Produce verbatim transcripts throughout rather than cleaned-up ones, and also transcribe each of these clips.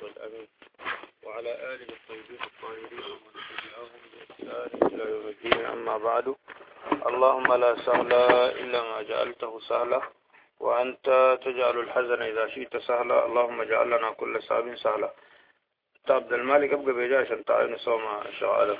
الأمين وعلى آله الطيبين الطاهرين ومن تبعهم بإحسان إلى يوم الدين. أما بعد، اللهم لا سهل إلا ما جعلته سهلا وأنت تجعل الحزن إذا شئت سهلا. اللهم اجعل لنا كل صعب سهلا. عبد المالك أبقى بيجاش أنت عين صوما شغالة.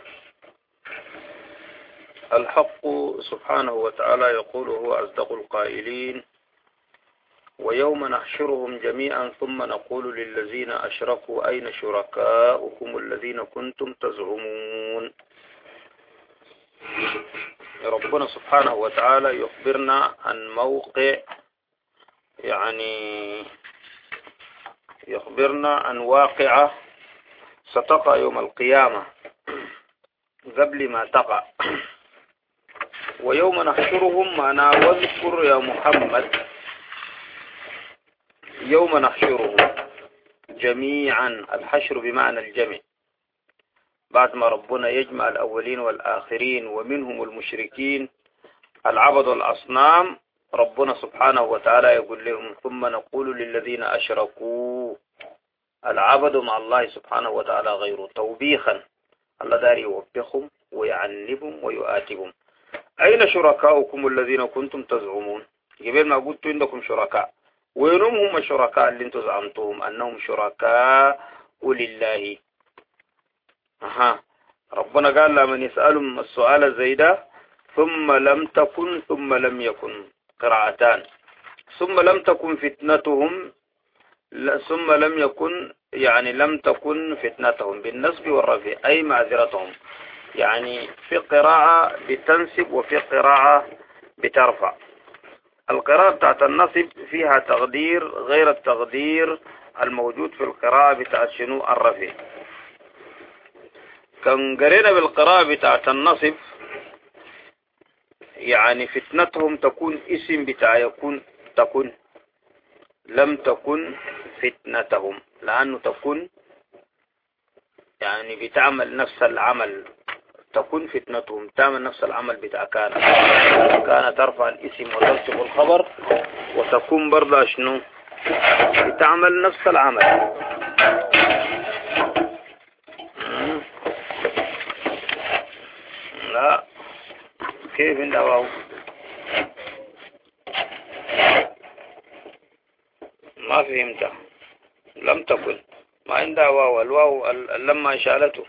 الحق سبحانه وتعالى يقول هو أصدق القائلين: ويوم نحشرهم جميعا ثم نقول للذين أشركوا أين شركاؤكم الذين كنتم تزعمون. ربنا سبحانه وتعالى يخبرنا عن موقع، يعني يخبرنا عن واقعة ستقع يوم القيامة قبل ما تقع. ويوم نحشرهم معنا واذكر يا محمد يوم نحشرهم جميعا. الحشر بمعنى الجمع، بعد ما ربنا يجمع الأولين والآخرين ومنهم المشركين العبد الأصنام، ربنا سبحانه وتعالى يقول لهم ثم نقول للذين أشركوا. العبد مع الله سبحانه وتعالى غير توبيخا، الله داري يوبخهم ويعنبهم ويؤاتبهم. أين شركاؤكم الذين كنتم تزعمون؟ قبل ما قلت عندكم شركاء، وينهم هم الشركاء اللي انتم زعمتهم أنهم شركاء لله؟ أها، ربنا قال لمن يسألهم السؤال زي ده ثم لم تكن ثم لم يكن قراءتان. ثم لم تكن فتنتهم، ثم لم يكن يعني لم تكن فتنتهم بالنصب والرفع أي معذرتهم. يعني في قراءة بتنسب وفي قراءة بترفع. القراءة بتاعت النصب فيها تقدير غير التقدير الموجود في القراءة بتاعت شنو الرفع. كان قرينا بالقراءة بتاعت النصب يعني فتنتهم تكون اسم بتاع يكون تكون لم تكن فتنتهم، لأنه تكون يعني بتعمل نفس العمل. تكون فتنتهم تعمل نفس العمل بتاع كان كان ترفع الاسم وتنصب الخبر، وتكون برضه شنو بتعمل نفس العمل. لا كيف ندواو؟ ما فهمت. لم تكن ما عندها واو، الواو لما شالته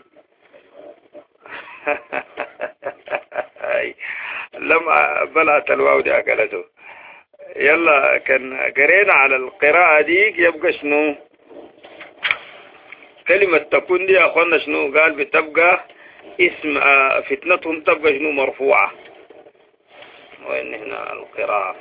لما بلعت الواو دي أكلته. يلا كان قرينا على القراءة دي يبقى شنو كلمة تكون دي يا أخوانا؟ شنو قال؟ بتبقى اسم فتنتهم تبقى شنو مرفوعة. وين هنا القراءة؟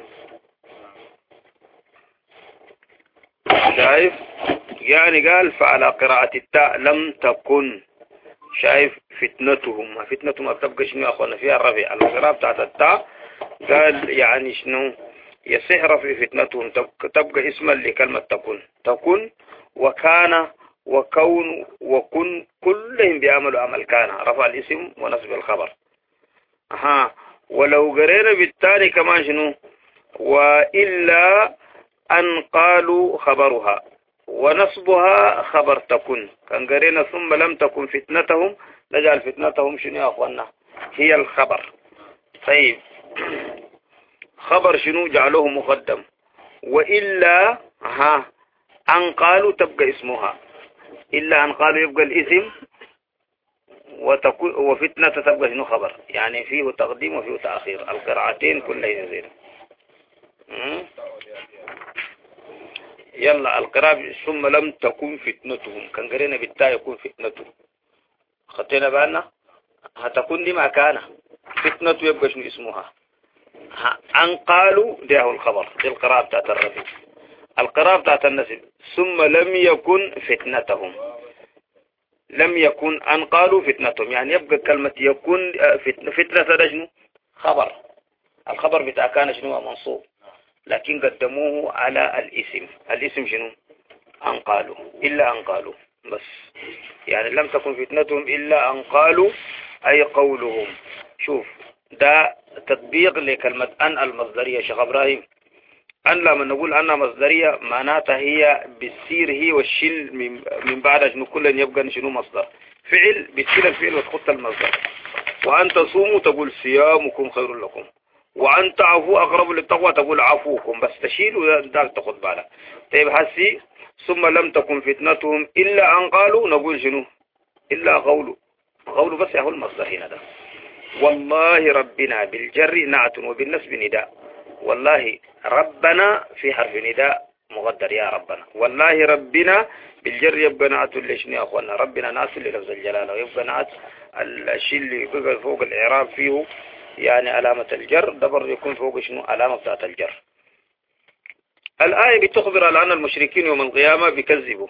شايف؟ يعني قال فعلى قراءة التاء لم تكن. شايف؟ فتنتهم فتنتهم بتبقى شنو يا أخوانا؟ فيها الرفع. القراءة بتاعت التاء قال يعني شنو يصح رفع فتنتهم، تبقى اسما لكلمة تكن. تكن وكان وكون وكن كلهم بيعملوا عمل كان، رفع الاسم ونصب الخبر. ها، ولو قرينا بالتالي كمان شنو وإلا أن قالوا خبرها ونصبها خبر تكن. كان قرينا ثم لم تكن فتنتهم، نجعل فتنتهم شنو يا أخوانا؟ هي الخبر. طيب خبر شنو جعلوه مقدم. وإلا ها أن قالوا تبقى اسمها. إلا أن قالوا يبقى الاسم وتكون وفتنة تبقى شنو خبر. يعني فيه تقديم وفيه تأخير، القراءتين كلها زين. يلا القراءة ثم لم تكن فتنتهم، كان قرينا بالتاء يكون فتنتهم. خطينا بالنا هتكون دي ما كان فتنة يبقى شنو اسمها. أن قالوا ده الخبر، دي القراءة بتاعت الرفع. القراءة بتاعت النسب ثم لم يكن فتنتهم، لم يكن أن قالوا فتنتهم، يعني يبقى كلمة يكون فتنة. فتنة ده شنو خبر. الخبر بتاع كان شنو منصوب، لكن قدموه على الاسم. الاسم شنو أن قالوا. إلا أن قالوا بس، يعني لم تكن فتنتهم إلا أن قالوا أي قولهم. شوف ده تطبيق لكلمة أن المصدرية. شيخ إبراهيم أن لما نقول أنها مصدرية معناتها هي بالسير هي والشل من, من بعد شنو كل يبقى شنو مصدر فعل بتشيل الفعل وتحط المصدر. وأن تصوموا تقول صيامكم خير لكم، وأن تعفوا أقرب للتقوى تقول عفوكم، بس تشيل ذاك تاخذ بالك. طيب هسي ثم لم تكن فتنتهم إلا أن قالوا نقول شنو إلا قولوا قولوا بس يهو المصدر هنا ده. والله ربنا بالجر نعت وبالنسب نداء. والله ربنا في حرف نداء مقدر يا ربنا. والله ربنا بالجر يبقى نعت ليش يا أخوانا ربنا ناس للفظ الجلالة، ويبقى نعت الشيء اللي بقى فوق الإعراب فيه يعني علامة الجر دبر يكون فوق شنو علامة بتاعت الجر. الآية بتخبر على أن المشركين يوم القيامة بيكذبوا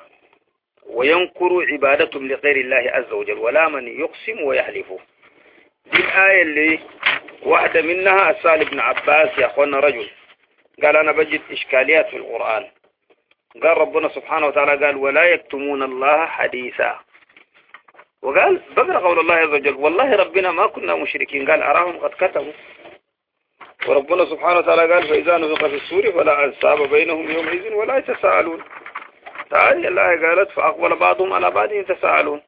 وينكروا عبادتهم لغير الله عز وجل، ولا من يقسم ويحلفوا. دي الآية اللي واحدة منها السائل ابن عباس يا أخوانا رجل قال أنا بجد إشكاليات في القرآن. قال ربنا سبحانه وتعالى قال ولا يكتمون الله حديثا، وقال بقرأ قول الله عز وجل والله ربنا ما كنا مشركين، قال أراهم قد كتبوا. وربنا سبحانه وتعالى قال فإذا نفخ في الصور فلا أنساب بينهم يومئذ ولا يتساءلون. تعالى الله قالت فأقبل بعضهم على بعض يتساءلون.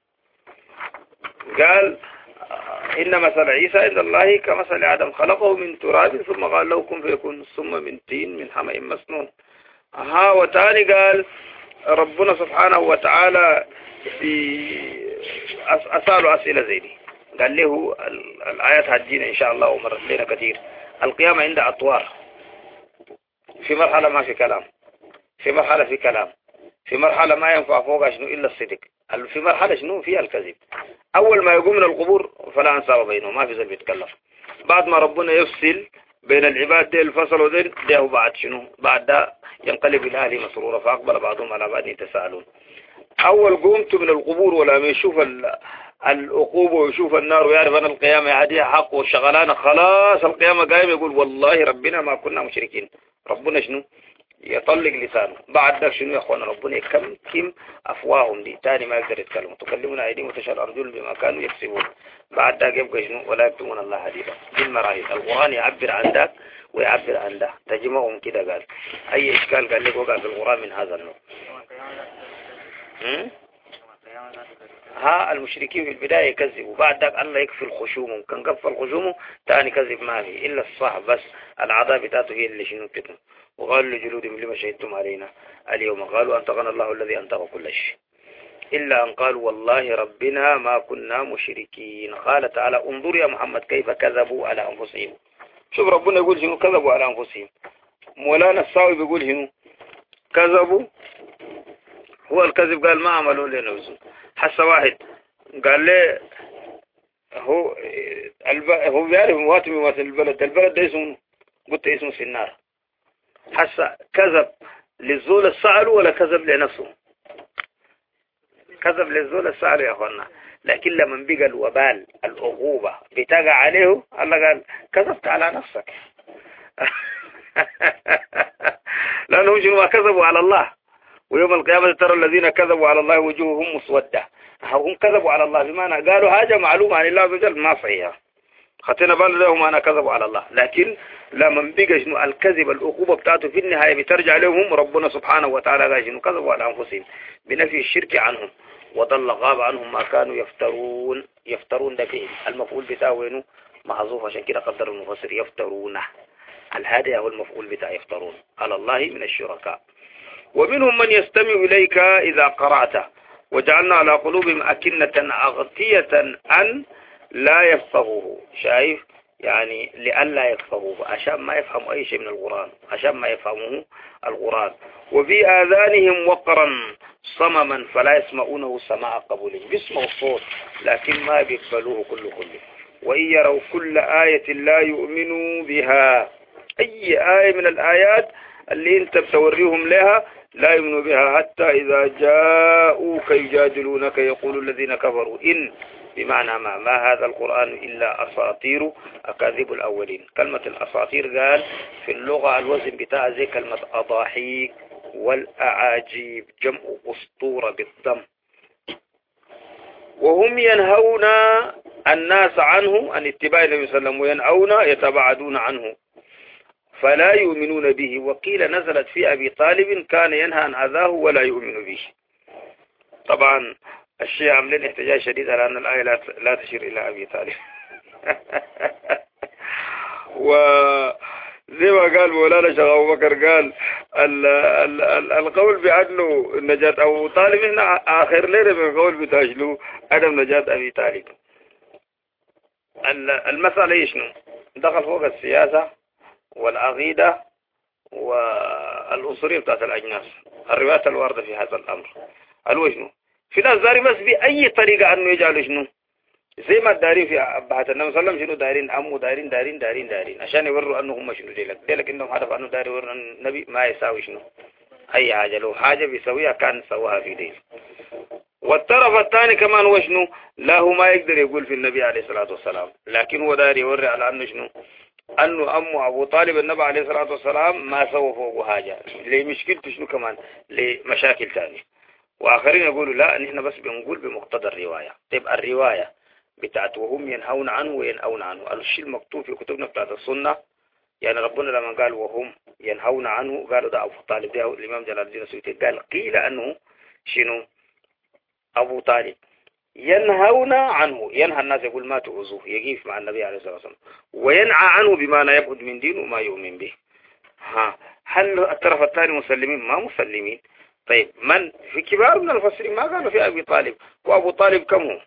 قال إن مثل عيسى عند الله كمثل آدم خلقه من تراب ثم قال له كن فيكون ثم من طين من حمأ مسنون. ها وتاني قال ربنا سبحانه وتعالى في أسأله أسئلة زي دي، قال له الآيات هتجينا إن شاء الله ومرت لنا كثير. القيامة عند أطوار، في مرحلة ما في كلام، في مرحلة في كلام، في مرحلة ما ينفع فوق شنو إلا الصدق، في مرحلة شنو فيها الكذب. أول ما يقوم من القبور فلا أنساب بينهم ما في زي بيتكلم. بعد ما ربنا يفصل بين العباد دي الفصل ودين ده بعد شنو بعد ده ينقلب الأهل مسرورا فأقبل بعضهم على بعض يتساءلون. أول قومت من القبور ولا ما يشوف العقوبة ويشوف النار ويعرف أن القيامة عادية حق والشغلانة خلاص القيامة قائم يقول والله ربنا ما كنا مشركين. ربنا شنو يطلق لسانه. بعد ده شنو يا أخوانا ربنا يكمكم أفواههم دي تاني ما يقدر يتكلم. تكلمنا أيديهم وتشهد أرجلهم بما كانوا يكسبون. بعد ده يبقى شنو ولا يكتمون الله حديثا. دي المراحل. القرآن يعبر عن ذاك ويعبر عن ده تجمعهم كده. قال أي إشكال قال لك وقع في القرآن من هذا النوع. ها المشركين في البداية يكذبوا، بعد ذلك الله يكفي الخشوم، كان كفى الخشوم تاني كذب ما في إلا الصح بس العذاب بتاعته هي اللي شنو كتم. وقالوا لجلودهم لما شهدتم علينا اليوم قالوا أنطقنا الله الذي أنطق كل شيء إلا أن قالوا والله ربنا ما كنا مشركين. قال تعالى انظر يا محمد كيف كذبوا على أنفسهم. شوف ربنا يقول شنو كذبوا على أنفسهم. مولانا الصاوي بيقول شنو كذبوا هو الكذب قال ما عملوا لنفسهم. حس واحد قال لي هو الب... هو بيعرف مواتم مواتم البلد البلد ده اسمه قلت اسمه في النار. حس كذب للزول السعر ولا كذب لنفسه؟ كذب للزول السعر يا أخوانا. لكن لما بقى الوبال العقوبة بتقع عليه الله قال كذبت على نفسك. لأنهم شنو ما كذبوا على الله. ويوم القيامة ترى الذين كذبوا على الله وجوههم مسودة. هم كذبوا على الله بمعنى قالوا حاجة معلومة عن الله عز وجل ما صحيحة. خطينا بال لهم أنا كذبوا على الله. لكن لما بقى شنو الكذب العقوبة بتاعته في النهاية بترجع لهم ربنا سبحانه وتعالى قال شنو كذبوا على أنفسهم بنفي الشرك عنهم وضل غاب عنهم ما كانوا يفترون. يفترون ده فيه المفعول بتاعه وينه محذوف عشان كده قدر المفسر يفترونه. الهادي هو المفعول بتاع يفترون على الله من الشركاء. ومنهم من يستمع إليك إذا قرأته وجعلنا على قلوبهم أكنة أغطية أن لا يفقهوه. شايف يعني لألا يفقهوه عشان ما يفهموا أي شيء من القرآن عشان ما يفهموه القرآن. وفي آذانهم وقرا صمما فلا يسمعونه سماع قبول. بيسمعوا الصوت لكن ما بيقبلوه كله كله. وإن يروا كل آية لا يؤمنوا بها. أي آية من الآيات اللي انت بتوريهم لها لا يؤمنوا بها حتى إذا جاءوك يجادلونك يقول الذين كفروا إن بمعنى ما ما هذا القرآن إلا أساطير أكاذيب الأولين. كلمة الأساطير قال في اللغة الوزن بتاع زي كلمة أضاحيك والأعاجيب جمع أسطورة بالضم. وهم ينهون الناس عنه عن اتباع النبي صلى الله عليه وسلم وينأون يتباعدون عنه. فلا يؤمنون به. وقيل نزلت في أبي طالب كان ينهى عن أذاه ولا يؤمن به. طبعا الشيعة عاملين احتجاج شديد على أن الآية لا تشير إلى أبي طالب. وزي ما قال مولانا شيخ أبو بكر قال ال ال ال القول بأنه نجاة أبو طالب هنا آخر ليلة من القول بتاجلو عدم نجاة أبي طالب. المسألة إيش نو دخل فوق السياسة والعقيدة والأنصرية بتاعت الأجناس. الروايات الواردة في هذا الأمر الوجنو في ناس داري بس بأي طريقة أنه يجعلوا شنو زي ما دارين في أبهات النبي صلى الله عليه وسلم شنو دارين أمو دارين دارين دارين دارين عشان يوروا أنه هم شنو ديلك ديلك إنهم عرفوا أنه داري وروا النبي ما يساوي شنو أي حاجة لو حاجة بيسويها كان سواها في ديل. والطرف الثاني كمان هو شنو لا هو ما يقدر يقول في النبي عليه الصلاة والسلام لكن هو داري يوري على أنه شنو أنه أمه أبو طالب النبي عليه الصلاة والسلام ما سوى فوقه حاجة لمشكلته شنو كمان لمشاكل ثانية. وآخرين يقولوا لا نحن بس بنقول بمقتضى الرواية. طيب الرواية بتاعت وهم ينهون عنه وينأون عنه الشيء المكتوب في كتبنا بتاعت السنة يعني ربنا لما قال وهم ينهون عنه قالوا ده أبو طالب ده الإمام جلال الدين السيوطي قال قيل أنه شنو أبو طالب ينهون عنه ينهى الناس يقول ما تؤذوه يقيف مع النبي عليه الصلاة والسلام وينعى عنه بما يبعد من دينه وما يؤمن به. ها هل الطرف الثاني مسلمين ما مسلمين؟ طيب من في كبار من المفسرين ما قالوا في أبي طالب. وأبو طالب كم هو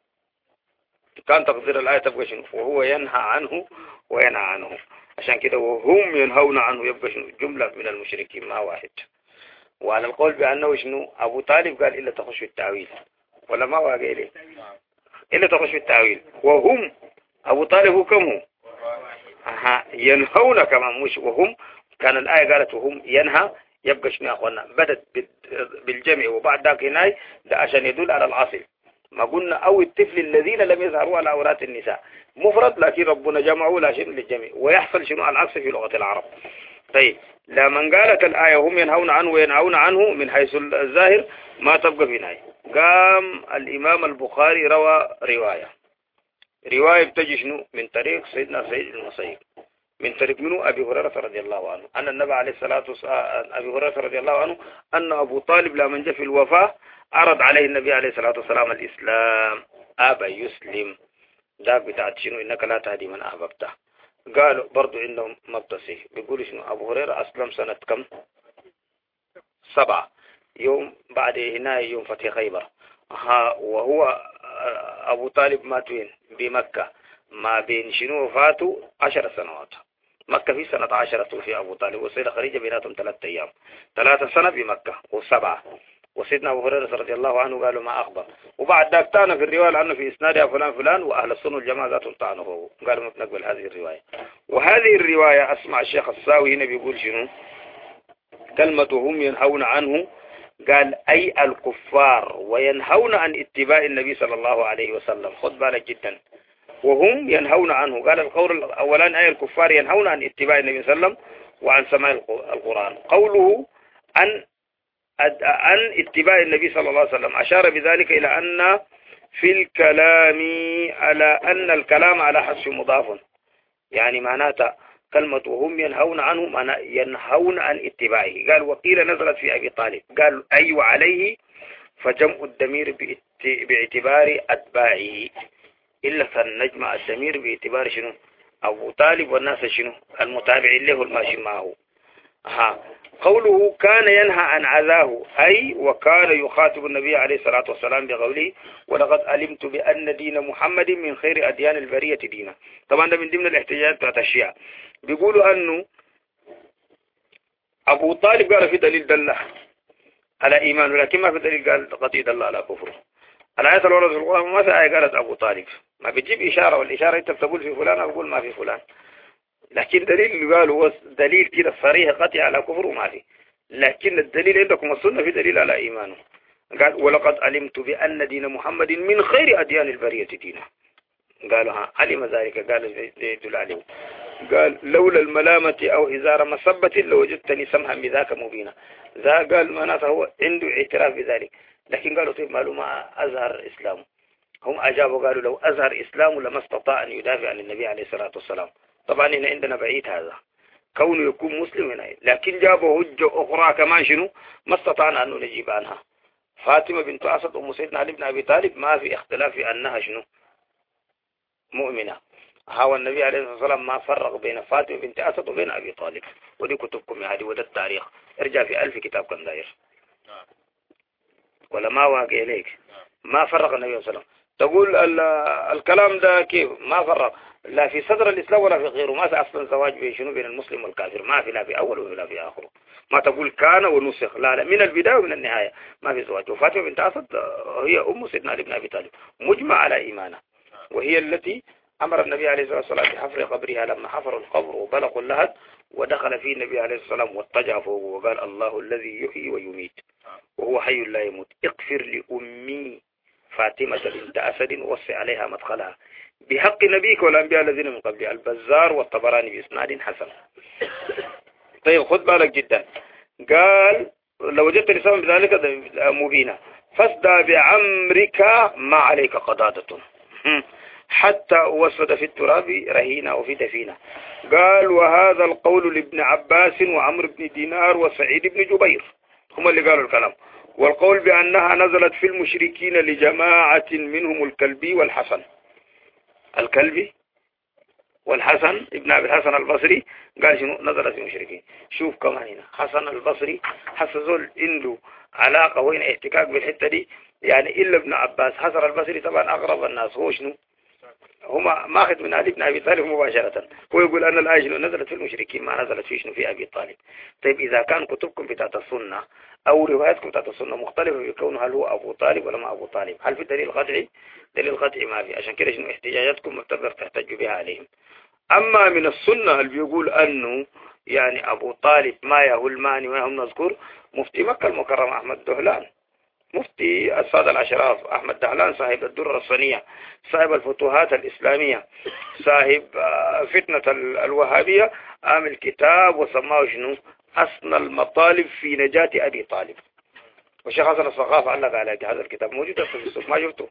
كان تقدير الآية تبقى شنو وهو ينهى عنه وينهى عنه عشان كده وهم ينهون عنه يبقى شنو جملة من المشركين ما واحد. وعلى القول بأنه شنو أبو طالب قال إلا تخش في التعويل ولا ما واقع ليه إلا تخش في التعويل وهم أبو طالب هو كم هو أها ينهون كمان مش وهم كان الآية قالت وهم ينهى يبقى شنو يا أخوانا بدت بالجمع وبعد ذاك هناي ده عشان يدل على الأصل. ما قلنا أو الطفل الذين لم يظهروا على عورات النساء مفرد لكن ربنا جمعوا لا شيء للجميع ويحصل شنو العكس في لغة العرب. طيب لما قالت الآية هم ينهون عنه وينهون عنه من حيث الظاهر ما تبقى في نهاية. قام الإمام البخاري روى رواية رواية بتجي شنو من طريق سيدنا سيد المسيب من طريق منه أبي هريرة رضي الله عنه أن النبي عليه الصلاة والسلام أبي هريرة رضي الله عنه أن أبو طالب لما جاء في الوفاة عرض عليه النبي عليه الصلاة والسلام الإسلام أبا يسلم ذاك بتاعت شنو إنك لا تهدي من أحببته. قالوا برضو إنهم مبتصي بيقولوا شنو أبو هريرة أسلم سنة كم سبعة يوم بعد هنا يوم فتح خيبر. ها وهو أبو طالب مات وين بمكة ما بين شنو وفاته عشر سنوات مكة في سنة عشرة توفي أبو طالب وسيدة خديجة بيناتهم ثلاثة أيام ثلاثة سنة بمكة وسبعة. وسيدنا أبو هريرة رضي الله عنه قالوا ما أخبر. وبعد ذاك تانا في الرواية لأنه في إسنادها فلان فلان وأهل السنة والجماعة ذاتهم طعنوا قالوا ما بنقبل هذه الرواية. وهذه الرواية أسمع الشيخ الساوي هنا بيقول شنو كلمة هم ينهون عنه قال أي الكفار وينهون عن اتباع النبي صلى الله عليه وسلم. خد بالك جدا وهم ينهون عنه قال القول الأولان أي الكفار ينهون عن اتباع النبي صلى الله عليه وسلم وعن سماع القرآن. قوله أن عن اتباع النبي صلى الله عليه وسلم أشار بذلك إلى أن في الكلام على أن الكلام على حذف مضاف يعني معناتها كلمة وهم ينهون عنه معنى ينهون عن اتباعه. قال وقيل نزلت في أبي طالب قال أي وعليه فجمع الضمير باعتبار أتباعه إلا فنجمع الضمير باعتبار شنو أبو طالب والناس شنو المتابعين له الماشي معه. ها قوله كان ينهى عن عذاه أي وكان يخاطب النبي عليه الصلاة والسلام بقوله ولقد علمت بأن دين محمد من خير أديان البرية دينا. طبعا ده من ضمن الاحتجاجات بتاعت الشيعة بيقولوا أنه أبو طالب قال في دليل دل على إيمانه لكن ما في دليل قال قطيع دل على كفره. الآية الوردة في القرآن ما في آية قالت أبو طالب ما بتجيب إشارة والإشارة أنت بتقول في فلان أقول ما في فلان لكن دليل اللي قالوا دليل كده صريح قطع على كفر وما في. لكن الدليل عندكم السنة في دليل على إيمانه. قال ولقد علمت بأن دين محمد من خير أديان البرية دينا. قالوا ها علم ذلك قال يدل عليه. قال لولا الملامة أو إزار مصبة لوجدتني سمحا بذاك مبينا. ذا قال معناته هو عنده اعتراف بذلك لكن قالوا طيب معلومة أزهر إسلامه. هم أجابوا قالوا لو أزهر إسلامه لما استطاع أن يدافع عن النبي عليه الصلاة والسلام. طبعا هنا عندنا بعيد هذا كونه يكون مسلم هنا، لكن جابوا هجة أخرى كمان شنو ما استطعنا أن نجيب عنها. فاطمة بنت أسد أم سيدنا علي بن أبي طالب ما في اختلاف في أنها شنو مؤمنة. هو النبي عليه الصلاة والسلام ما فرق بين فاطمة بنت أسد وبين أبي طالب، ودي كتبكم هذه وده التاريخ، ارجع في ألف كتاب كان داير ولا ما واقع إليك. ما فرق النبي صلى الله عليه وسلم. تقول الكلام ده كيف ما فرق؟ لا في صدر الإسلام ولا في غيره. ما في أصلا زواج بين شنو بين المسلم والكافر، ما في لا في أول ولا في آخره. ما تقول كان ونسخ، لا لا، من البداية ومن النهاية ما في زواج. وفاطمة بنت أسد هي أم سيدنا علي بن أبي طالب مجمع على إيمانها، وهي التي أمر النبي عليه الصلاة والسلام بحفر قبرها لما حفروا القبر وبلغوا اللهد، ودخل فيه النبي عليه الصلاة والسلام واضطجع فوق وقال الله الذي يحيي ويميت وهو حي لا يموت اغفر لأمي فاطمة بنت أسد ووسع عليها مدخلها بحق نبيك والأنبياء الذين من قبل. البزار والطبراني بإسناد حسن. طيب خذ بالك جدا، قال لو وجدت لسان بذلك مبينا فاسدى بعمرك ما عليك قضاضة حتى وسد في التراب رهينة وفي دفينة. قال وهذا القول لابن عباس وعمر بن دينار وسعيد بن جبير هم اللي قالوا الكلام. والقول بأنها نزلت في المشركين لجماعة منهم الكلبي والحسن. الكلبي والحسن ابن أبي الحسن البصري قال شنو نزلت في المشركين. شوف كمان هنا حسن البصري حسزول عنده علاقة وين احتكاك بالحتة دي يعني إلا ابن عباس. حسن البصري طبعا أغرب الناس، هو شنو هما ماخذ من علي بن أبي طالب مباشرة. هو يقول أن الآية شنو نزلت في المشركين ما نزلت في شنو في أبي طالب. طيب إذا كان كتبكم بتاعت السنة أو رواياتكم بتاعت السنة مختلفة بكون هل هو أبو طالب ولا ما أبو طالب، هل في دليل قطعي؟ دليل قطعي ما في. عشان كده شنو احتجاجاتكم ما بتقدر تحتجوا بها عليهم. أما من السنة اللي بيقول أنه يعني أبو طالب ما يهو الماني ما هم نذكر مفتي مكة المكرم أحمد دهلان، مفتي السادة العشراف أحمد دهلان صاحب الدرة الصنية، صاحب الفتوحات الإسلامية، صاحب فتنة الوهابية، عامل كتاب وسماه شنو أسنى المطالب في نجاة أبي طالب. والشيخ حسن الصقاف علق على هذا الكتاب موجود في السوق ما شفته.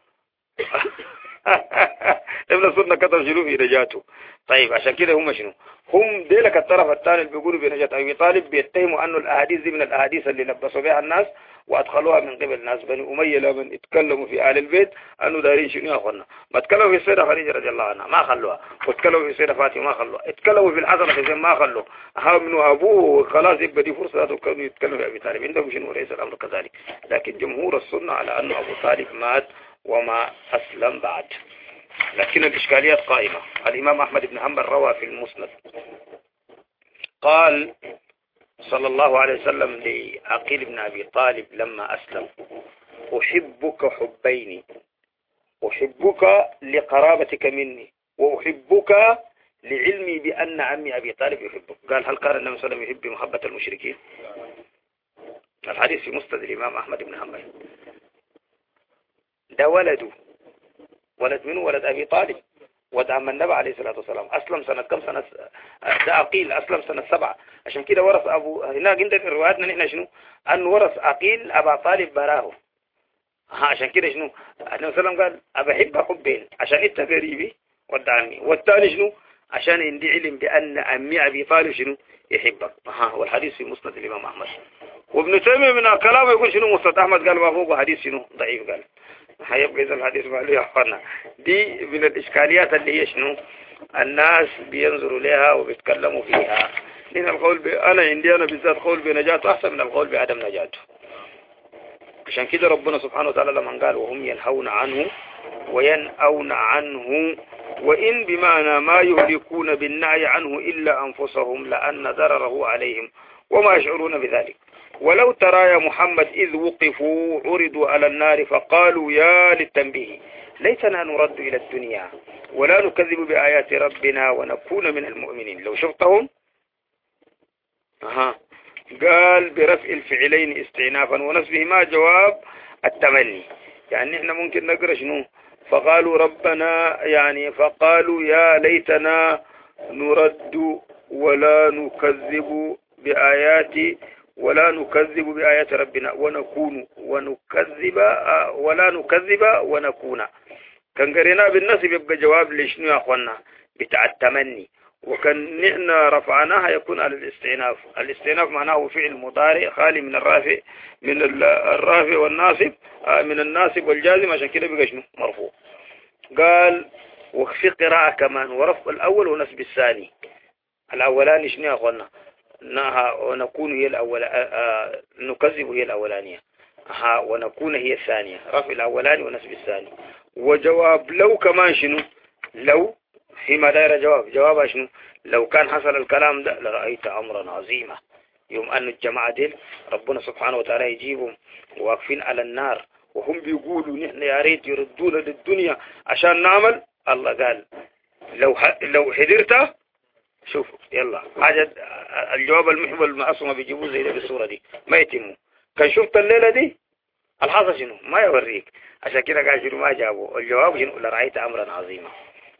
ابن السنة كتب شنو في نجاته. طيب عشان كده هم شنو هم ديلك الطرف الثاني اللي بيقولوا بنجاة أبي طالب بيتهموا أنه الأحاديث دي من الأحاديث اللي لبسوا بها الناس وأدخلوها من قبل الناس. بني أمية لما اتكلموا في آل البيت أنه دارين شنو يا أخوانا، ما اتكلموا في السيدة خديجة رضي الله عنها ما خلوها، واتكلموا في السيدة فاطمة ما خلوها، اتكلموا في الحسن حسين ما خلوه، ها منه أبوه خلاص يبقى دي فرصة كانوا يتكلموا في أبي طالب. عندهم شنو ليس الأمر كذلك. لكن جمهور السنة على أنه أبو طالب مات وما أسلم بعد. لكن الإشكاليات قائمة. الإمام أحمد بن حنبل روى في المسند قال صلى الله عليه وسلم لعقيل بن أبي طالب لما أسلم أحبك حبين، أحبك لقرابتك مني وأحبك لعلمي بأن عمي أبي طالب يحبك. قال هل كان النبي صلى الله عليه وسلم يحب محبة المشركين؟ الحديث في مسند الإمام أحمد بن حنبل. ده ولده ولد منه ولد أبي طالب ودعم النبي عليه الصلاة والسلام. أسلم سنة كم سنة؟ ده عقيل أسلم سنة سبعة. عشان كده ورث أبو هناك عندك رواياتنا نحن شنو أن ورث عقيل أبا طالب براه. ها عشان كده شنو النبي صلى الله عليه وسلم قال أبحب حبين عشان أنت قريبي ودعمي، والثاني شنو عشان عندي علم بأن أمي أبي طالب شنو يحبك. ها والحديث في مسند الإمام أحمد. وابن تيمية من كلامه يقول شنو مسند أحمد قال ما فوق حديث شنو ضعيف. قال هيبقى إذا الحديث معلوم يا أخوانا. دي من الإشكاليات اللي هي شنو الناس بينظروا لها وبيتكلموا فيها. لأن القول ب... أنا عندي أنا بالذات قول بنجاته أحسن من القول بعدم نجاته. عشان كده ربنا سبحانه وتعالى لما قال وهم ينهون عنه وينأون عنه وإن بمعنى ما يهلكون بالنهي عنه إلا أنفسهم لأن ضرره عليهم وما يشعرون بذلك. ولو ترى يا محمد إذ وقفوا عرضوا على النار فقالوا يا للتنبيه ليتنا نرد إلى الدنيا ولا نكذب بآيات ربنا ونكون من المؤمنين. لو شفتهم أها قال برفع الفعلين استعنافا ونسبهما جواب التمني. يعني احنا ممكن نقرأ شنو فقالوا ربنا يعني فقالوا يا ليتنا نرد ولا نكذب بآيات ولا نكذب بآيات ربنا ونكون ونكذب ولا نكذب ونكون. كان قرينا بالنسب يبقى جواب لشنو يا أخوانا بتاع التمني. وكان نحن رفعناها يكون على الاستئناف. الاستئناف معناه فعل مضارع خالي من الرافع من الرافع والناصب من الناصب والجازم، عشان كده بقى شنو مرفوع. قال وفي قراءة كمان ورفع الأول ونسب الثاني. الأولاني شنو يا أخوانا؟ ونكون هي الأول نكذب هي الأولانية ها ونكون هي الثانية. رفع الأولاني ونسب الثاني. وجواب لو كمان شنو؟ لو فيما داير جواب جواب شنو؟ لو كان حصل الكلام ده لرأيت أمرا عظيما. يوم أن الجماعة دي ربنا سبحانه وتعالى يجيبهم واقفين على النار وهم بيقولوا نحن يا ريت يردونا للدنيا عشان نعمل. الله قال لو لو حضرت شوف يلا حاجة الجواب المحور المعصومة بيجيبوه زي ده بالصورة دي ما يتموا. كان شفت الليلة دي الحظ شنو ما يوريك. عشان كده قال شنو ما جابوا الجواب شنو لرأيت أمرا عظيما.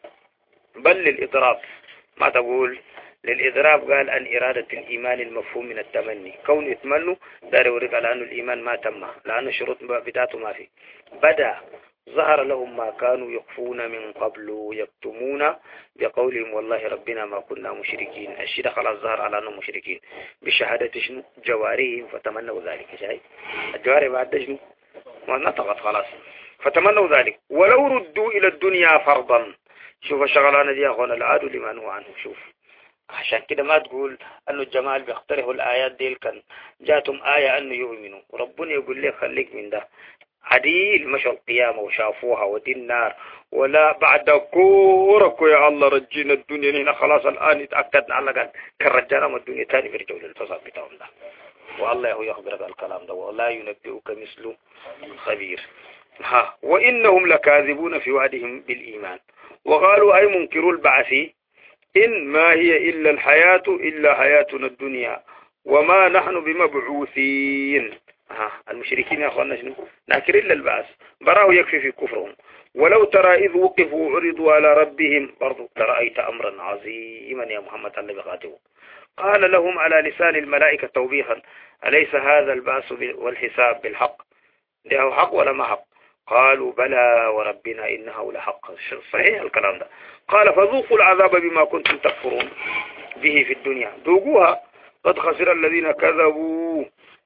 بل للإضراب ما تقول للإضراب. قال أن إرادة الإيمان المفهوم من التمني كون يتمنوا دار يوريك على أن الإيمان ما تم لأن الشروط بتاعته ما في. بدأ ظهر لهم ما كانوا يخفون من قبل يكتمون بقولهم والله ربنا ما كنا مشركين. الشيء ده خلاص ظهر على أنهم مشركين بشهادة شنو جوارهم فتمنوا ذلك. شايف الجواري بعد شنو ما نطقت خلاص فتمنوا ذلك. ولو ردوا إلى الدنيا فرضا. شوف الشغلانة دي يا أخوانا العادوا لما نهوا عنه. شوف عشان كده ما تقول أنه الجمال بيقترحوا الآيات دي كان جاتهم آية أنه يؤمنوا وربنا يقول لي خليك من ده عديل مشوا القيامة وشافوها ودي النار ولا بعد كورك يا الله رجينا الدنيا هنا خلاص الآن اتأكدنا على قال كان من الدنيا تاني بيرجعوا للفساد بتاعهم ده. والله هو يخبرك الكلام ده ولا ينبئك مثل خبير. ها وإنهم لكاذبون في وعدهم بالإيمان وقالوا أي منكروا البعث إن ما هي إلا الحياة إلا حياتنا الدنيا وما نحن بمبعوثين. ها المشركين يا أخوانا شنو ناكر إلا البعث براه يكفي في كفرهم. ولو ترى إذ وقفوا عرضوا على ربهم برضو لرأيت أمرا عظيما يا محمد اللي بخاطبه. قال لهم على لسان الملائكة توبيخا أليس هذا البعث والحساب بالحق؟ ده حق ولا ما حق؟ قالوا بلى وربنا إنه لحق. صحيح الكلام ده. قال فذوقوا العذاب بما كنتم تكفرون به في الدنيا ذوقوها قد خسر الذين كذبوا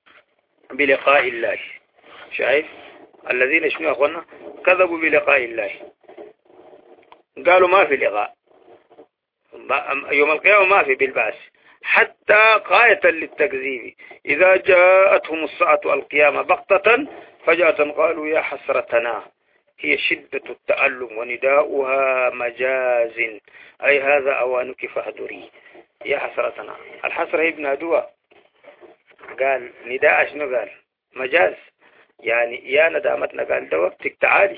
بلقاء الله. شايف الذين شنو يا أخوانا كذبوا بلقاء الله قالوا ما في لقاء يوم القيامة ما في بالبعث حتى غاية للتكذيب. إذا جاءتهم الساعة القيامة بغتة فجأة قالوا يا حسرتنا هي شدة التألم ونداؤها مجاز أي هذا أوانك فاهدري. يا حسرتنا الحسرة هي بنادوها. قال نداء شنو قال مجاز يعني يا ندامتنا قال ده وقتك تعالي.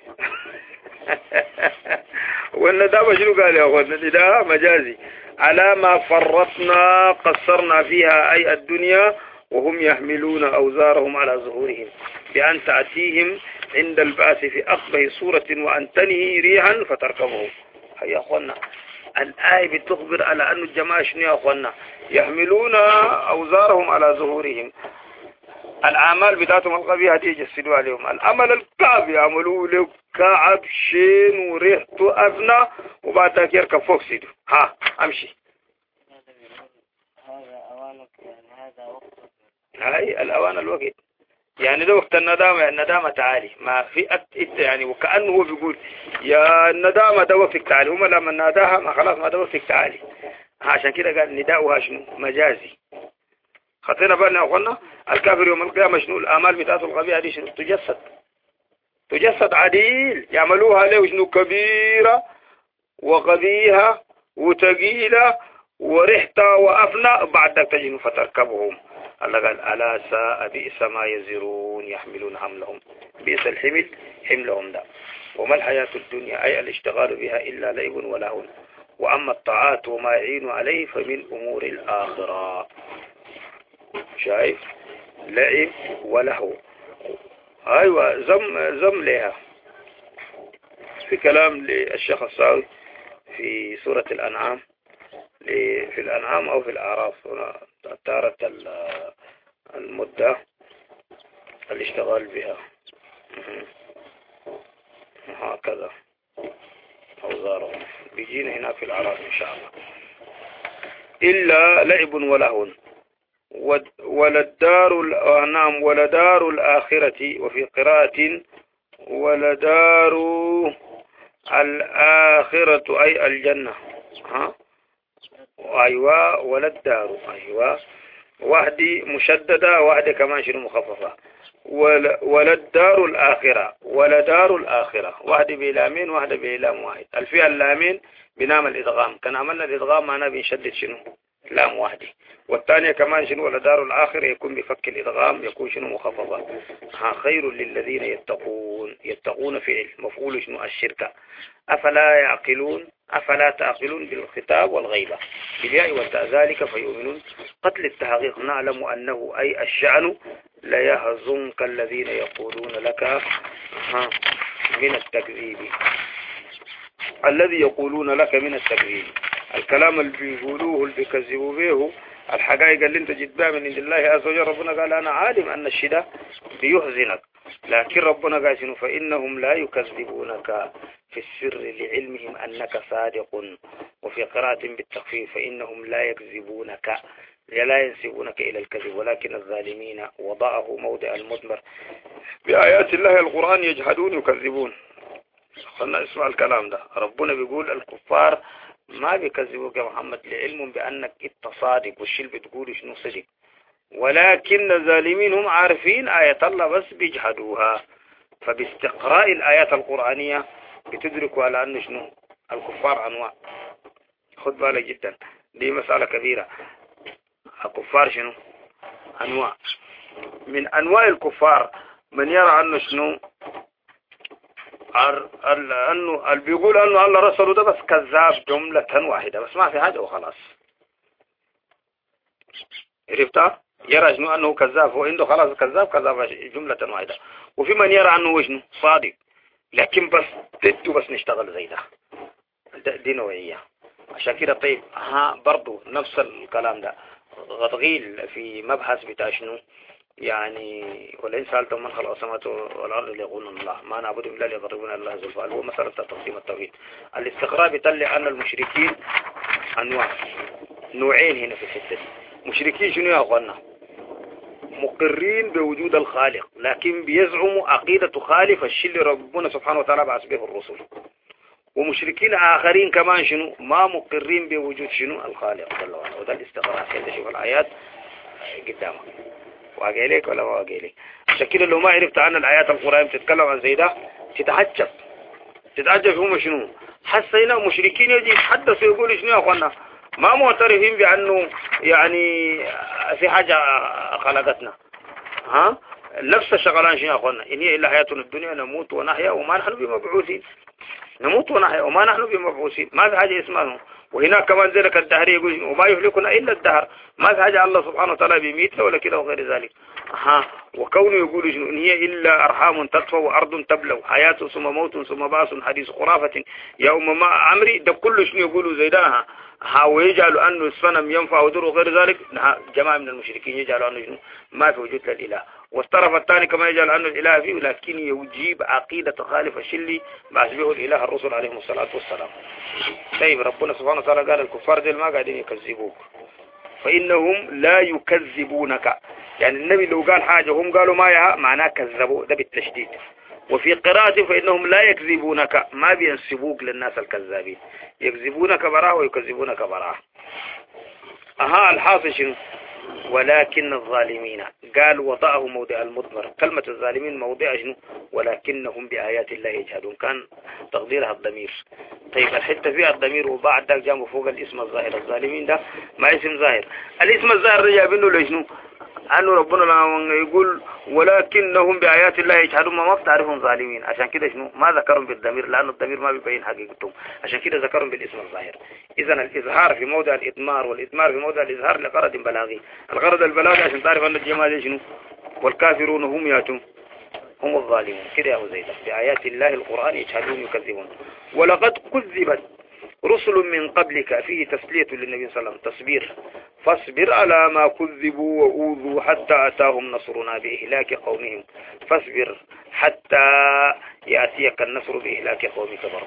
والندامة شنو قال يا أخوانا نداء مجازي على ما فرطنا قصرنا فيها أي الدنيا وهم يحملون أوزارهم على ظهورهم بأن تأتيهم عند البعث في أقبه صورة وأن تنهي ريحا فتركبهم. يا أخوانا الآية بتخبر على أن الجماعة شنو يا أخوانا يحملون أوزارهم على ظهورهم. الأعمال بتاعتهم القبيحة دي يجسدوا عليهم. العمل الكعب يعملوا له كعب شين وريحته أبنى وبعد ذلك يركب فوق سيده. ها أمشي. هذا أوانك يعني هذا وقت هاي الأوان الوقت يعني ده وقت الندامة. يعني الندامة تعالي ما في أت يعني وكأنه هو بيقول يا الندامة ده وقتك تعالي. هم لما ناداها ما خلاص ما ده وقتك تعالي. عشان كده قال نداؤها شنو مجازي. خطينا بالنا أخوانا الكافر يوم القيامة شنو الآمال بتاعته القبيحة دي شنو تجسد تجسد عديل يعملوها له شنو كبيرة وقبيحة وتقيلة وريحتها وأفنى بعد ذلك تجنوا فتركبهم. الله قال ألا ساء بئس ما يزرون يحملون حملهم بئس الحمل حملهم ده. وما الحياة الدنيا أي الاشتغال بها إلا لعب ولهو وأما الطاعات وما يعين عليه فمن أمور الآخرة. شايف لعب ولهو. أيوة زم زم لها. في كلام للشيخ الصاوي في سورة الأنعام في الأنعام أو في الأعراف تارة المدة الاشتغال بها هكذا أوزارهم بيجينا هنا في الأعراف إن شاء الله. إلا لعب ولهو. ولدار نعم ولدار الآخرة، وفي قراءة ولدار الآخرة أي الجنة. ها أيوة ولدار، أيوة واحدة مشددة واحدة كمان شنو مخففة. ولدار الآخرة، ولدار الآخرة واحدة بلامين واحدة بلام واحد. الفئة اللامين بنام الإدغام، كان عملنا الإدغام معنا بنشدد شنو لام واحدة. والثانية كمان شنو ولدار الآخرة يكون بفك الإدغام يكون شنو مخففة. ها خير للذين يتقون، يتقون فعل مفعول شنو الشركة. أفلا يعقلون، أفلا تعقلون بالخطاب والغيبة بالياء والتاء ذلك فيؤمنون. قتل التحقيق نعلم أنه أي الشأن لا يحزنك الذين يقولون لك ها من التكذيب، الذي يقولون لك من التكذيب الكلام اللي بيقولوه اللي بيكذبوا به الحقائق اللي انت جيت بها من عند الله عز وجل. ربنا قال أنا عالم أن الشدة بيحزنك، لكن ربنا قال شنو فإنهم لا يكذبونك في السر لعلمهم أنك صادق. وفي قراءة بالتخفيف فإنهم لا يكذبونك لا ينسبونك إلى الكذب، ولكن الظالمين وضعه موضع المضمر بآيات الله القرآن يجحدون يكذبون. خلنا اسمع الكلام ده. ربنا بيقول الكفار ما بيكذبوك يا محمد لعلم بأنك انت صادق والشيء اللي بتقوله شنو صدق، ولكن الظالمين هم عارفين آية الله بس بيجحدوها. فباستقراء الآيات القرآنية بتدركوا على أنه شنو الكفار أنواع. خد بالك جدا، دي مسألة كبيرة. الكفار شنو أنواع. من أنواع الكفار من يرى أنه شنو أنه اللي بيقول أنه الله رسوله ده بس كذاب جملة واحدة بس ما في حاجة وخلاص. عرفتها؟ يرى شنو أنه كذاب، هو عنده خلاص كذاب كذاب جملة واحدة. وفي من يرى أنه شنو صادق لكن بس تدو بس نشتغل زي ده. دي نوعية. عشان كده طيب ها برضو نفس الكلام ده غطغيل في مبحث بتاع شنو يعني ولئن سألتم من خلق السماوات والأرض ليقولون الله ما نعبد إلا ليقربونا إلى الله زلفى. هو مسألة تقسيم التوحيد. الاستقراء بيطلع أن المشركين أنواع نوعين هنا في الحتة دي. مشركين شنو يا أخوانا؟ مقرين بوجود الخالق لكن بيزعموا عقيدة خالف الشيء اللي ربنا سبحانه وتعالى بعث به الرسل. ومشركين آخرين كمان شنو ما مقرين بوجود شنو الخالق جل وعلا. وده الاستقراء. كده شوف الآيات قدامك واقع لك ولا واقع لك. عشان كده لو ما عرفت عن الآيات القرآن تتكلم عن زي ده تتعجب تتعجب هم شنو حسينا مشركين يجي يتحدثوا يقولوا شنو يا أخوانا ما معترفين بأنه يعني في حاجة خلقتنا. ها نفس الشغلان شنو يا أخوانا إن هي إلا حياتنا الدنيا نموت ونحيا وما نحن بمبعوثين. نموت ونحيا وما نحن بمبعوثين ما في حاجة اسمها. وهناك كمان ذلك الدهر يقول وما يهلكنا إلا الدهر ما في حاجة الله سبحانه وتعالى بيميتنا ولا كده وغير ذلك. ها وكونه يقول شنو إن هي إلا أرحام تطفى وأرض تبلو حياة ثم موت ثم بعث حديث خرافة يوم ما عمري ده كله شنو يقولوا زي ده. ها ويجعلوا أنه الصنم ينفع وضر وغير ذلك. جماعة من المشركين يجعلوا أنه شنو ما في وجود للإله. والطرف الثاني كما يجعل أنه الإله فيه لكن يجيب عقيدة خالف الشلي بعث به الإله الرسل عليهم الصلاة والسلام. طيب ربنا سبحانه وتعالى قال الكفار دي ما قاعدين يكذبوك فإنهم لا يكذبونك يعني النبي لو قال حاجة هم قالوا ما يها معناه كذبوا ده بالتشديد. وفي قراءة فإنهم لا يكذبونك ما بينسبوك للناس الكذابين يكذبونك براه ويكذبونك براه. أها الحاصل شنو ولكن الظالمين قال وضعه موضع المضمر. كلمة الظالمين موضع شنو ولكنهم بآيات الله يجهدون كان تقديرها الضمير. طيب الحتة فيها الضمير وبعد ذلك جابوا فوق الاسم الظاهر. الظالمين ده ما اسم ظاهر. الاسم الظاهر ده جابينه لشنو أنه ربنا لما يقول ولكنهم بآيات الله يجحدون ما بتعرفهم ظالمين عشان كده شنو ما ذكرهم بالضمير لأن الضمير ما بيبين حقيقتهم عشان كده ذكرهم بالاسم الظاهر. إذا الإظهار في موضع الإضمار والإضمار في موضع الإظهار لغرض بلاغي. الغرض البلاغي عشان تعرف أن الجماعة شنو والكافرون هم ياتون هم الظالمون كده يا أبو زيد. بآيات الله القرآن يجحدون يكذبون. ولقد كذبت رسل من قبلك فيه تسلية للنبي صلى الله عليه وسلم تصبير فاصبر على ما كذبوا وأوذوا حتى أتاهم نصرنا بإهلاك قومهم فاصبر حتى يأتيك النصر بإهلاك قومك برضو.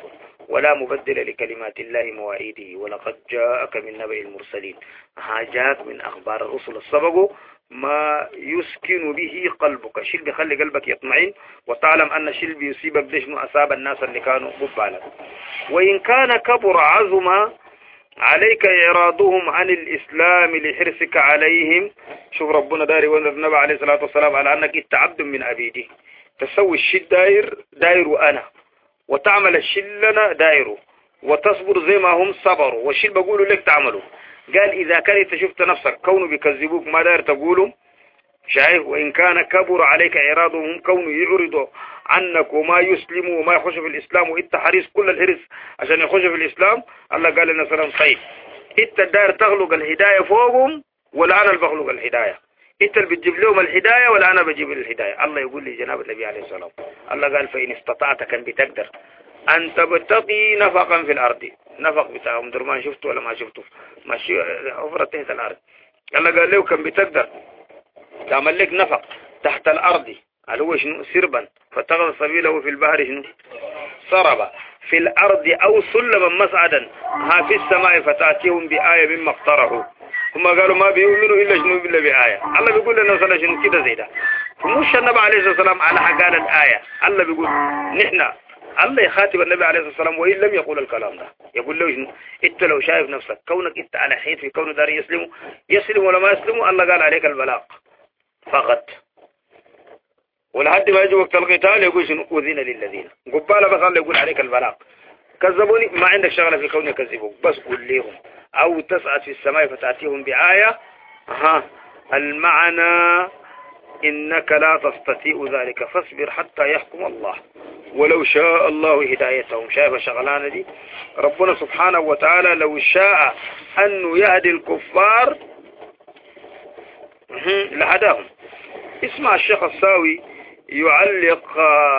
ولا مبدل لكلمات الله مواعيده ولقد جاءك من نبأ المرسلين جاءك من أخبار الرسل السبق ما يسكن به قلبك شيل بيخلي قلبك يطمئن وتعلم أن شيل بيصيبك دشن أصاب الناس اللي كانوا مبالا وإن كان كبر عظم عليك إعراضهم عن الإسلام لحرصك عليهم. شوف ربنا داري والنبي عليه الصلاة والسلام على أنك إنت عبد من عبيدي تسوي الشيء داير داير أنا وتعمل الشيء لنا دايره وتصبر زي ما هم صبروا والشيء بقولوا لك تعملوا. قال إذا كنت شفت نفسك كونوا بيكذبوك ما داير تقولوا شايف. وإن كان كبر عليك إعراضهم كونوا يعرضوا عنك وما يسلموا وما يخش في الإسلام وإنت حريص كل الحرص عشان يخش في الإسلام. الله قال لنا سلام طيب إنت داير تخلق الهداية فوقهم ولا أنا اللي بخلق الهداية؟ إنت اللي بتجيب لهم الهداية ولا أنا بجيب الهداية؟ الله يقول لي جناب النبي عليه السلام الله قال فإن استطعت كان بتقدر أن تبتقي نفقا في الأرض. نفق بتاعهم درمان شفته ولا ما شفته ماشي أفرة تحت الأرض. الله قال له كان بتقدر تعمل لك نفق تحت الأرض اللي هو شنو سربا فتغض سبيله في البحر شنو سربا في الأرض أو سلما مسعدا ها في السماء فتأتيهم بآية مما اقترحوا. هم قالوا ما بيؤمنوا إلا شنو إلا بآية. الله بيقول لنا صلى شنو كده زي ده. فمش النبي عليه الصلاة والسلام على حقال الآية. الله بيقول نحن الله يخاطب النبي عليه الصلاة والسلام وإن لم يقول الكلام ده يقول له شنو انت لو شايف نفسك كونك انت على حيث في كونه دار يسلموا يسلم ولا ما يسلموا الله قال عليك البلاغ فقط ولحد ما يجي وقت القتال يقول شنو أذن للذين قبالة بس الله يقول عليك البلاغ. كذبوني ما عندك شغلة في كون يكذبوك بس قول لهم أو تسعد في السماء فتأتيهم بآية. ها المعنى إنك لا تستطيع ذلك فاصبر حتى يحكم الله ولو شاء الله هدايتهم. شايف الشغلانة دي ربنا سبحانه وتعالى لو شاء أنه يهدي الكفار لهداهم. اسمع الشيخ الساوي يعلق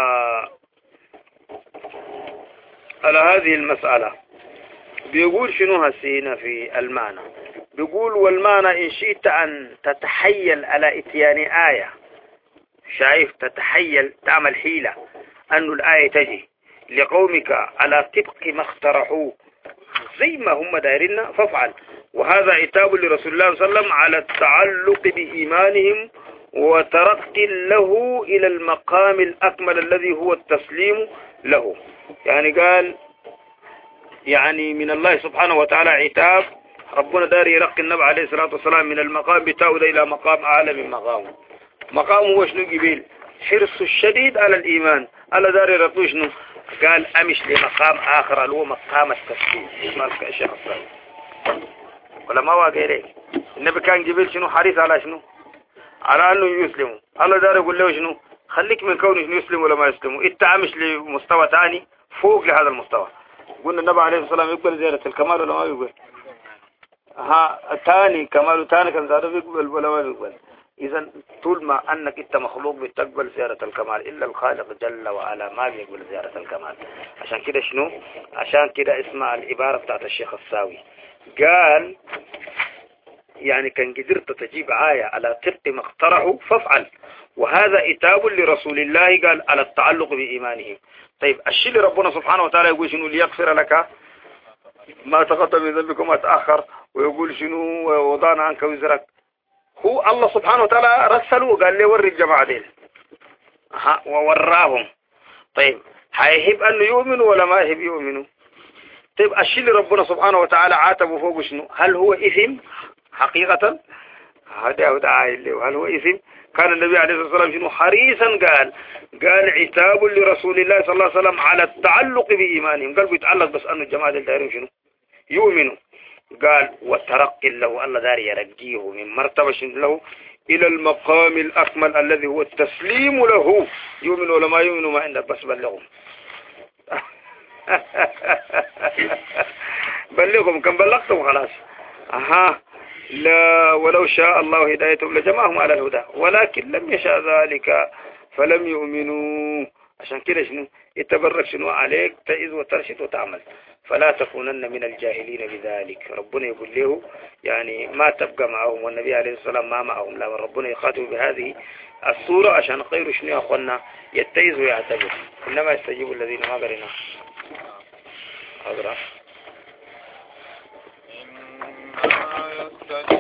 على هذه المسألة بيقول شنو هسينا في المعنى. بيقول والمعنى إن شئت أن تتحيل على إتيان آية شايف تتحيل تعمل حيلة أن الآية تجي لقومك على طبق ما اخترحوه زي ما هم دايرين فافعل. وهذا عتاب لرسول الله صلى الله عليه وسلم على التعلق بإيمانهم وترك له إلى المقام الأكمل الذي هو التسليم له. يعني قال يعني من الله سبحانه وتعالى عتاب ربنا دار يرقي النبي عليه الصلاة والسلام من المقام بتاعه إلى مقام أعلى من مقامه. مقامه هو شنو قبيل حرص الشديد على الإيمان. على دار يرقي شنو قال أمش لمقام آخر اللي هو مقام التسليم. اسمع الشيخ الصالح ولا ما واقع ليه النبي كان جبيل شنو حريص على شنو على أنه يسلموا. الله دار يقول له شنو خليك من كونه شنو يسلم ولا ما يسلموا انت عامش لمستوى ثاني فوق لهذا المستوى. قلنا النبي عليه الصلاة والسلام يقبل زيارة الكمال ولا ما يقبل؟ ها ثاني كمال ثاني كان زيارة يقبل ولا ما يقبل؟ إذا طول ما أنك انت مخلوق بتقبل زيارة الكمال إلا الخالق جل وعلا ما بيقبل زيارة الكمال. عشان كده شنو عشان كده اسمع العبارة بتاعت الشيخ الساوي قال يعني كان قدرت تجيب آية على طبق ما اقترحوا فافعل. وهذا إتاب لرسول الله قال على التعلق بإيمانهم. طيب الشيء اللي ربنا سبحانه وتعالى يقول شنو ليغفر لك ما تقدم من ذنبك وما تأخر ويقول شنو وضعنا عنك وزرك. هو الله سبحانه وتعالى رسله وقال لي وري الجماعة ديل ها ووراهم. طيب هيهب أنه يؤمنوا ولا ما يهب يؤمنوا؟ طيب الشيء اللي ربنا سبحانه وتعالى عاتبه فوق شنو هل هو إثم حقيقة؟ هذا هو دعاء وهل هو إثم؟ كان النبي عليه الصلاة والسلام شنو حريصا قال قال عتاب لرسول الله صلى الله عليه وسلم على التعلق بإيمانهم. قال بيتعلق بس أن الجماعة الدائرين شنو يؤمنوا. قال وترقي له الله داري يرقيه من مرتبة له إلى المقام الأكمل الذي هو التسليم له. يؤمنوا ولا ما يؤمنوا ما عندك بس بلغهم بلغهم كم بلغتهم خلاص. أها لا ولو شاء الله هدايتهم لجمعهم على الهدى ولكن لم يشاء ذلك فلم يؤمنوا. عشان كده شنو يتبرك شنو عليك تئذ وترشد وتعمل فلا تكونن من الجاهلين بذلك. ربنا يقول له يعني ما تبقى معهم والنبي عليه الصلاة والسلام ما معهم. لا ربنا يخاطب بهذه الصورة عشان خير شنو يا أخوانا يتئذ ويعتبر إنما يستجيب الذين ما قرنا أقرأ. إنما يستجيب